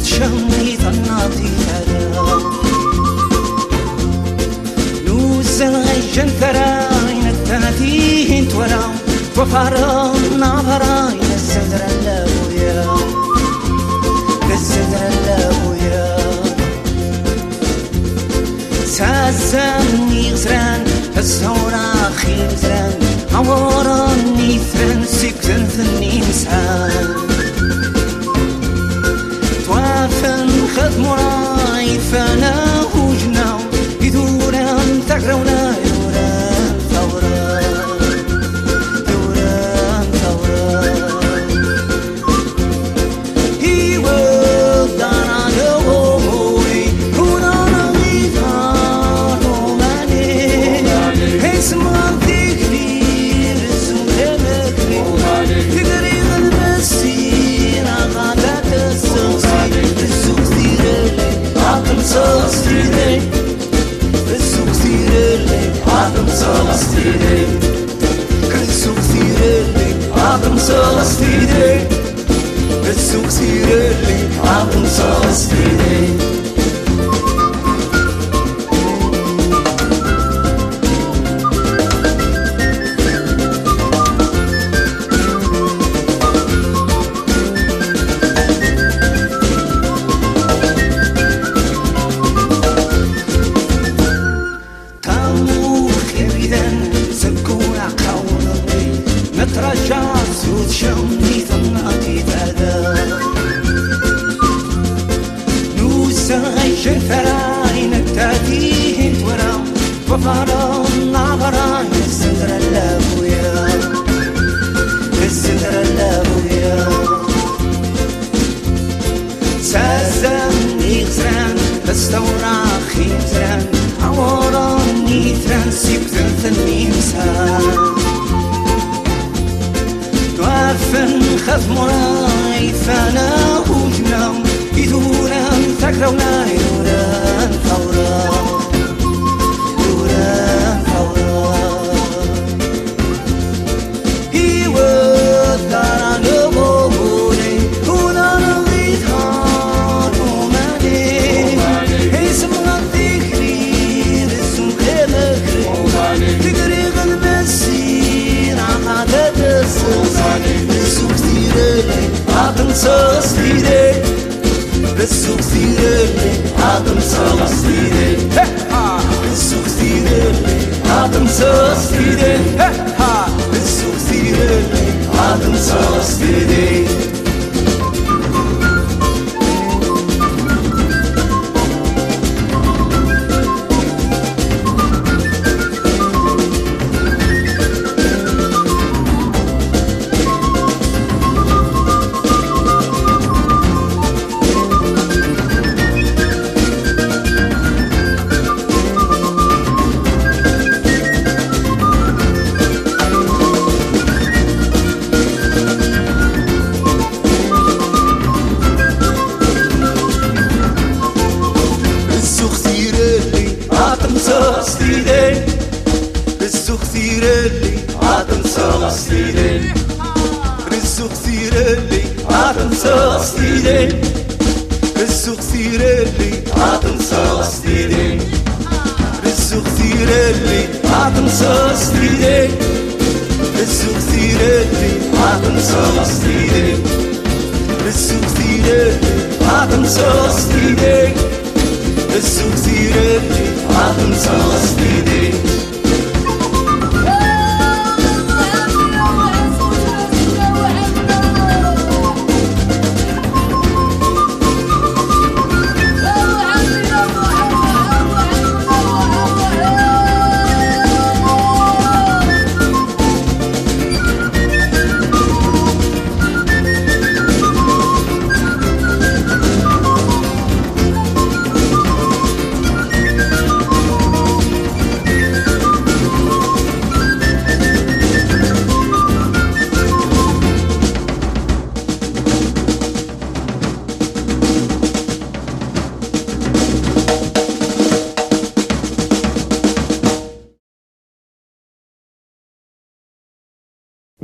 شمي ظناتي ترى نوزعي جنثراين التناتين تورا وفارنا فراين الزدر اللويا الزدر اللويا سازني غزران الزورا خيزران عوراني ثران سكتن ثني مسعان توافن خذ مراي فانا وجنا يدوران تقرونا يوران ثوران يوران ثوران هي ودانا نووي كونا نغيثان وماني اسمع ذكري رسول مكري تقري المسيرة غادة السوسي السوق ثيرلي عقل صوصيري السوق ثيرلي عقل صوصيري السوق ثيرلي عقل صوصيري السوق ثيرلي عقل صوصيري نترجى صوت شمي ثناتي ذا نوزعي جنثراين التاتين تورا وفارنا فراين الزدر اللويا الزدر اللويا سازني غزران استورا خيزران عوراني ثران سيكتن ثني مسان توافن خذ مراي فانا وجنا يدوران تقرونا يوران ثوران يوران ثوران يودانا نووي كونا نغيثان وماني اسمع ذكري رسم مكري تقري المسيرة غادة السوق ثيرلي عقل صوصيري السوق ثيرلي عقل صوصيري السوق ثيرلي عقل صوصيري السوق ثيرلي عقل صوصيري السوق ثيرلي عقل صوصيري السوق ثيرلي عقل صوصيري السوق ثيرلي عقل صوصيري السوق ثيرلي عقل صوصيري السوق ثيرلي عقل صوصيري السوق ثيرلي عقل صوصيري السوق ثيرلي عقل صوصيري